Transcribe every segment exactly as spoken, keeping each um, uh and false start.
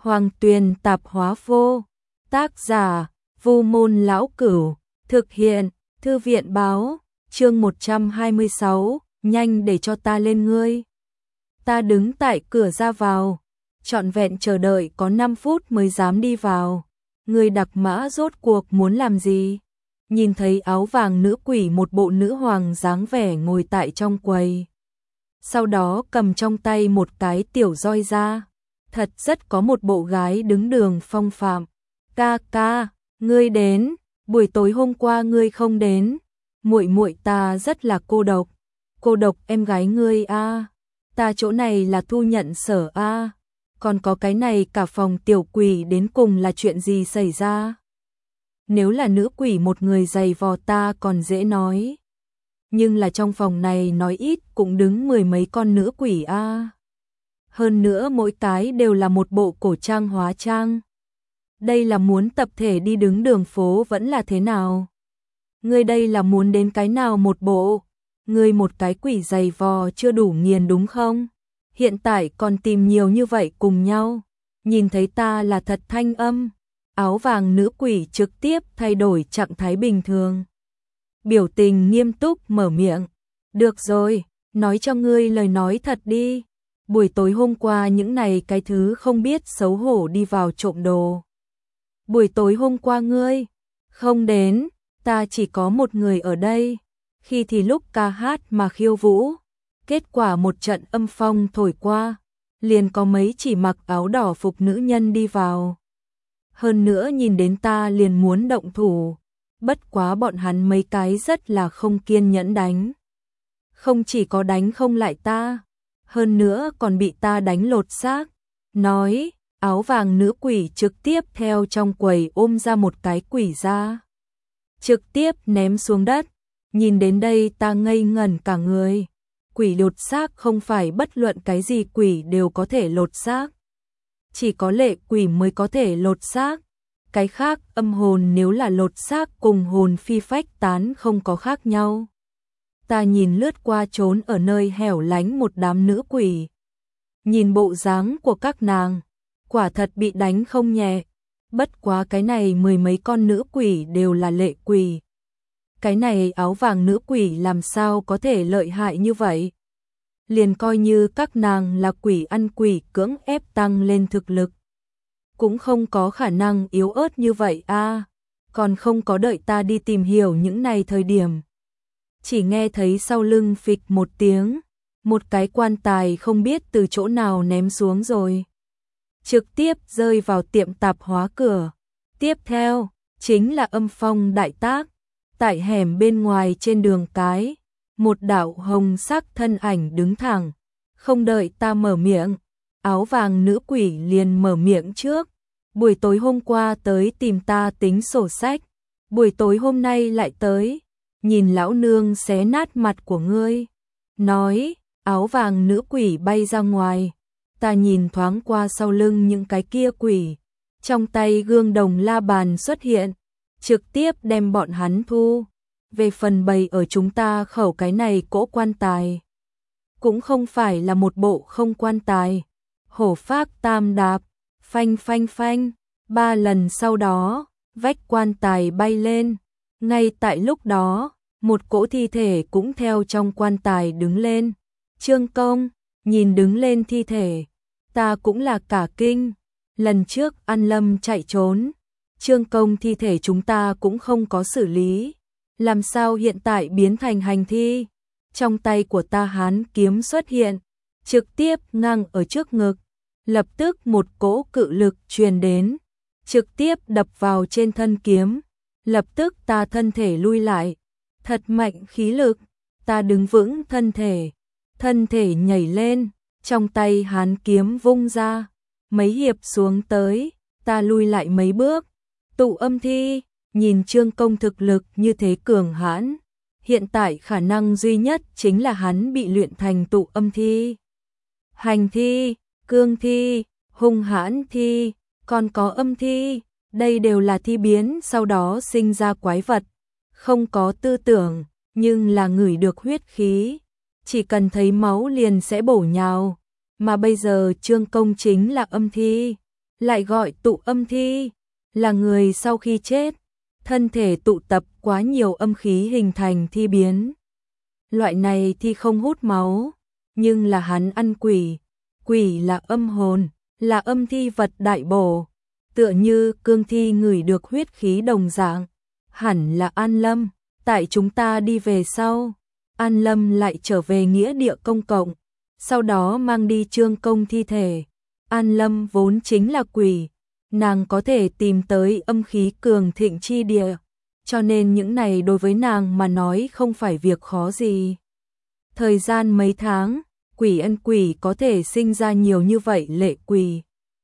Hoàng Tuyền tạp hóa vô. Tác giả, Vu Môn Lão Cửu. Thực hiện, Thư viện báo. Chương một trăm hai mươi sáu, nhanh để cho ta lên ngươi. Ta đứng tại cửa ra vào, trọn vẹn chờ đợi có năm phút mới dám đi vào. Người đặc mã rốt cuộc muốn làm gì? Nhìn thấy áo vàng nữ quỷ một bộ nữ hoàng dáng vẻ ngồi tại trong quầy. Sau đó cầm trong tay một cái tiểu roi ra. Thật rất có một bộ gái đứng đường phong phạm. Ca ca, ngươi đến, buổi tối hôm qua ngươi không đến. Muội muội ta rất là cô độc. Cô độc em gái ngươi a. Ta chỗ này là thu nhận sở a. Còn có cái này cả phòng tiểu quỷ đến cùng là chuyện gì xảy ra? Nếu là nữ quỷ một người giày vò ta còn dễ nói. Nhưng là trong phòng này nói ít cũng đứng mười mấy con nữ quỷ a. Hơn nữa mỗi cái đều là một bộ cổ trang hóa trang. Đây là muốn tập thể đi đứng đường phố vẫn là thế nào? Ngươi đây là muốn đến cái nào một bộ? Ngươi một cái quỷ giày vò chưa đủ nghiền đúng không? Hiện tại còn tìm nhiều như vậy cùng nhau. Nhìn thấy ta là thật thanh âm. Áo vàng nữ quỷ trực tiếp thay đổi trạng thái bình thường. Biểu tình nghiêm túc mở miệng. Được rồi, nói cho ngươi lời nói thật đi. Buổi tối hôm qua những này cái thứ không biết xấu hổ đi vào trộm đồ. Buổi tối hôm qua ngươi không đến, ta chỉ có một người ở đây. Khi thì lúc ca hát mà khiêu vũ. Kết quả một trận âm phong thổi qua, liền có mấy chỉ mặc áo đỏ phục nữ nhân đi vào. Hơn nữa nhìn đến ta liền muốn động thủ. Bất quá bọn hắn mấy cái rất là không kiên nhẫn đánh. Không chỉ có đánh không lại ta, hơn nữa còn bị ta đánh lột xác. Nói, áo vàng nữ quỷ trực tiếp theo trong quầy ôm ra một cái quỷ ra. Trực tiếp ném xuống đất. Nhìn đến đây ta ngây ngẩn cả người. Quỷ lột xác không phải bất luận cái gì quỷ đều có thể lột xác. Chỉ có lệ quỷ mới có thể lột xác. Cái khác âm hồn nếu là lột xác cùng hồn phi phách tán không có khác nhau. Ta nhìn lướt qua trốn ở nơi hẻo lánh một đám nữ quỷ. Nhìn bộ dáng của các nàng, quả thật bị đánh không nhẹ. Bất quá cái này mười mấy con nữ quỷ đều là lệ quỷ. Cái này áo vàng nữ quỷ làm sao có thể lợi hại như vậy? Liền coi như các nàng là quỷ ăn quỷ cưỡng ép tăng lên thực lực. Cũng không có khả năng yếu ớt như vậy a. Còn không có đợi ta đi tìm hiểu những này thời điểm. Chỉ nghe thấy sau lưng phịch một tiếng. Một cái quan tài không biết từ chỗ nào ném xuống rồi. Trực tiếp rơi vào tiệm tạp hóa cửa. Tiếp theo, chính là âm phong đại tác. Tại hẻm bên ngoài trên đường cái, một đạo hồng sắc thân ảnh đứng thẳng. Không đợi ta mở miệng, áo vàng nữ quỷ liền mở miệng trước. Buổi tối hôm qua tới tìm ta tính sổ sách. Buổi tối hôm nay lại tới. Nhìn lão nương xé nát mặt của ngươi. Nói, áo vàng nữ quỷ bay ra ngoài. Ta nhìn thoáng qua sau lưng những cái kia quỷ. Trong tay gương đồng la bàn xuất hiện. Trực tiếp đem bọn hắn thu. Về phần bày ở chúng ta khẩu cái này cỗ quan tài. Cũng không phải là một bộ không quan tài. Hổ phác tam đạp. Phanh phanh phanh. Ba lần sau đó, vách quan tài bay lên. Ngay tại lúc đó, một cỗ thi thể cũng theo trong quan tài đứng lên. Trương Công, nhìn đứng lên thi thể. Ta cũng là cả kinh. Lần trước An Lâm chạy trốn. Trương Công thi thể chúng ta cũng không có xử lý. Làm sao hiện tại biến thành hành thi? Trong tay của ta hán kiếm xuất hiện. Trực tiếp ngang ở trước ngực. Lập tức một cỗ cự lực truyền đến. Trực tiếp đập vào trên thân kiếm. Lập tức ta thân thể lui lại. Thật mạnh khí lực. Ta đứng vững thân thể. Thân thể nhảy lên. Trong tay hán kiếm vung ra. Mấy hiệp xuống tới. Ta lui lại mấy bước. Tụ âm thi. Nhìn Trương Công thực lực như thế cường hãn. Hiện tại khả năng duy nhất chính là hắn bị luyện thành tụ âm thi. Hành thi, cương thi, hung hãn thi, còn có âm thi. Đây đều là thi biến sau đó sinh ra quái vật. Không có tư tưởng, nhưng là ngửi được huyết khí. Chỉ cần thấy máu liền sẽ bổ nhào. Mà bây giờ Trương Công chính là âm thi. lại gọi tụ âm thi, là người sau khi chết, thân thể tụ tập quá nhiều âm khí hình thành thi biến. Loại này thi không hút máu, nhưng là hắn ăn quỷ, quỷ là âm hồn, là âm thi vật đại bổ, tựa như cương thi ngửi được huyết khí đồng dạng, hẳn là An Lâm. Tại chúng ta đi về sau, An Lâm lại trở về nghĩa địa công cộng, sau đó mang đi Trương Công thi thể. An Lâm vốn chính là quỷ, nàng có thể tìm tới âm khí cường thịnh chi địa, cho nên những này đối với nàng mà nói không phải việc khó gì. Thời gian mấy tháng, quỷ ân quỷ có thể sinh ra nhiều như vậy lệ quỷ.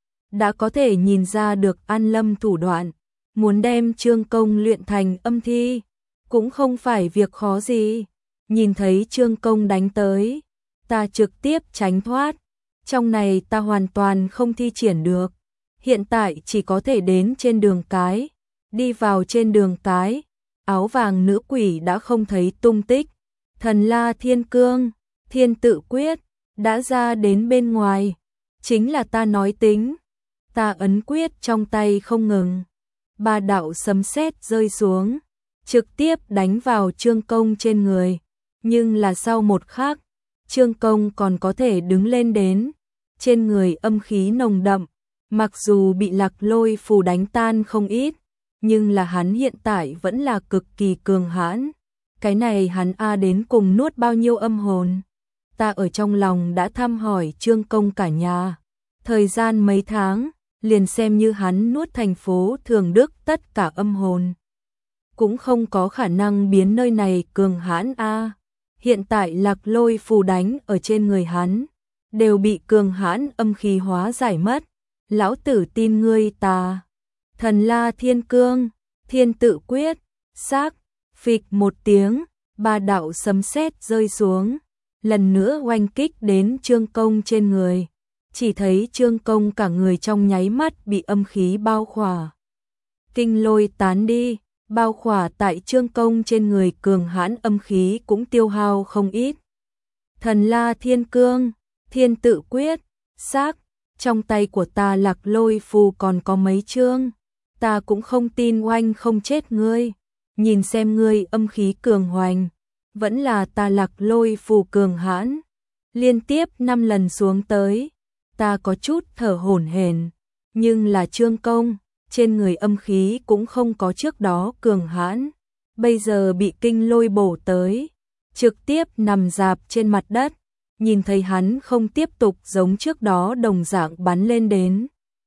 Đã có thể nhìn ra được An Lâm thủ đoạn, muốn đem Trương Công luyện thành âm thi, cũng không phải việc khó gì. Nhìn thấy Trương Công đánh tới, ta trực tiếp tránh thoát, trong này ta hoàn toàn không thi triển được. Hiện tại chỉ có thể đến trên đường cái, đi vào trên đường cái, áo vàng nữ quỷ đã không thấy tung tích. Thần La Thiên Cương, Thiên Tự Quyết đã ra đến bên ngoài, chính là ta nói tính. Ta ấn quyết trong tay không ngừng, ba đạo sấm sét rơi xuống, trực tiếp đánh vào Trương Công trên người, nhưng là sau một khắc, Trương Công còn có thể đứng lên đến, trên người âm khí nồng đậm, mặc dù bị Lạc Lôi phù đánh tan không ít, nhưng là hắn hiện tại vẫn là cực kỳ cường hãn. Cái này hắn a đến cùng nuốt bao nhiêu âm hồn. Ta ở trong lòng đã thăm hỏi Trương Công cả nhà, thời gian mấy tháng, liền xem như hắn nuốt thành phố Thường Đức tất cả âm hồn, cũng không có khả năng biến nơi này cường hãn a. Hiện tại Lạc Lôi phù đánh ở trên người hắn, đều bị cường hãn âm khí hóa giải mất. Lão tử tin ngươi ta. Thần La Thiên Cương, Thiên Tự Quyết, xác, phịch một tiếng, ba đạo sấm sét rơi xuống, lần nữa oanh kích đến Trương Công trên người. Chỉ thấy Trương Công cả người trong nháy mắt bị âm khí bao khỏa. Kinh lôi tán đi, bao khỏa tại Trương Công trên người cường hãn âm khí cũng tiêu hao không ít. Thần La Thiên Cương, Thiên Tự Quyết, xác, trong tay của ta Lạc Lôi phù còn có mấy chương, ta cũng không tin oanh không chết ngươi. Nhìn xem ngươi âm khí cường hoành, vẫn là ta Lạc Lôi phù cường hãn. Liên tiếp năm lần xuống tới, ta có chút thở hổn hển, nhưng là Trương Công, trên người âm khí cũng không có trước đó cường hãn, bây giờ bị kinh lôi bổ tới, trực tiếp nằm rạp trên mặt đất, nhìn thấy hắn không tiếp tục giống trước đó đồng dạng bắn lên đến.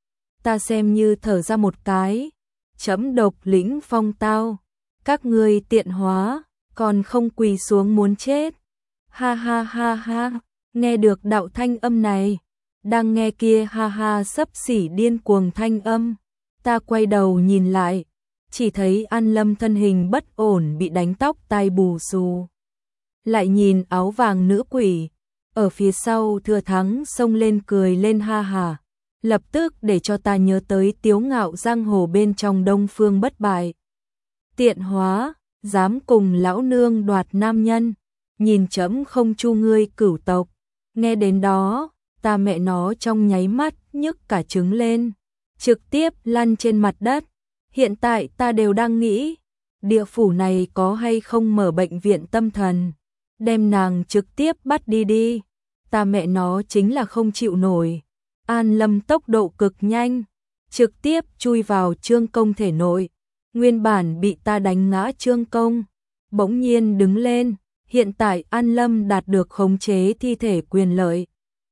Ta xem như thở ra một cái, chấm độc lĩnh phong tao, các ngươi tiện hóa, còn không quỳ xuống muốn chết. Ha ha ha ha, nghe được đạo thanh âm này, đang nghe kia ha ha xấp xỉ điên cuồng thanh âm, ta quay đầu nhìn lại, chỉ thấy An Lâm thân hình bất ổn bị đánh tóc tai bù xù. Lại nhìn áo vàng nữ quỷ, ở phía sau Thừa Thắng xông lên cười lên ha ha, lập tức để cho ta nhớ tới Tiếu Ngạo giang hồ bên trong Đông Phương bất bại. Tiện hóa, dám cùng lão nương đoạt nam nhân, nhìn chấm không chu ngươi cửu tộc. Nghe đến đó, ta mẹ nó trong nháy mắt nhức cả trứng lên, trực tiếp lăn trên mặt đất. Hiện tại ta đều đang nghĩ, địa phủ này có hay không mở bệnh viện tâm thần, đem nàng trực tiếp bắt đi đi. Ta mẹ nó chính là không chịu nổi. An Lâm tốc độ cực nhanh, trực tiếp chui vào Trương Công thể nội. Nguyên bản bị ta đánh ngã Trương Công, bỗng nhiên đứng lên. Hiện tại An Lâm đạt được khống chế thi thể quyền lợi.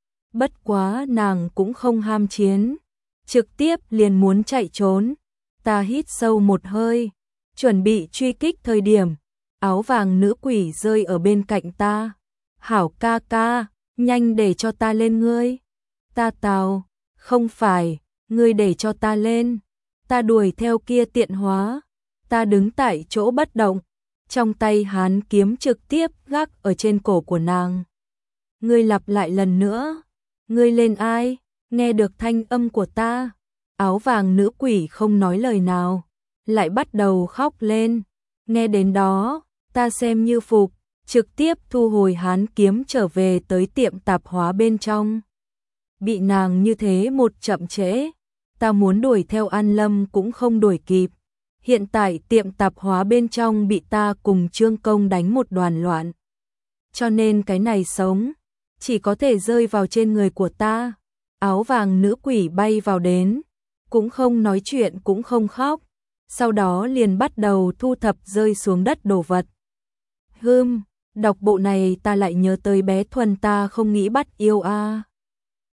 Bất quá nàng cũng không ham chiến, trực tiếp liền muốn chạy trốn. Ta hít sâu một hơi, chuẩn bị truy kích thời điểm, áo vàng nữ quỷ rơi ở bên cạnh ta. Hảo ca ca, nhanh để cho ta lên ngươi. Ta tào, không phải, ngươi để cho ta lên. Ta đuổi theo kia tiện hóa. Ta đứng tại chỗ bất động, trong tay hán kiếm trực tiếp gác ở trên cổ của nàng. Ngươi lặp lại lần nữa, ngươi lên ai? Nghe được thanh âm của ta, áo vàng nữ quỷ không nói lời nào, lại bắt đầu khóc lên. Nghe đến đó, ta xem như phục, trực tiếp thu hồi hán kiếm trở về tới tiệm tạp hóa bên trong. Bị nàng như thế một chậm trễ, ta muốn đuổi theo An Lâm cũng không đuổi kịp. Hiện tại tiệm tạp hóa bên trong bị ta cùng Trương Công đánh một đoàn loạn. Cho nên cái này sống, chỉ có thể rơi vào trên người của ta. Áo vàng nữ quỷ bay vào đến, cũng không nói chuyện cũng không khóc, sau đó liền bắt đầu thu thập rơi xuống đất đồ vật. Hừm, đọc bộ này ta lại nhớ tới bé Thuần ta không nghĩ bắt yêu a.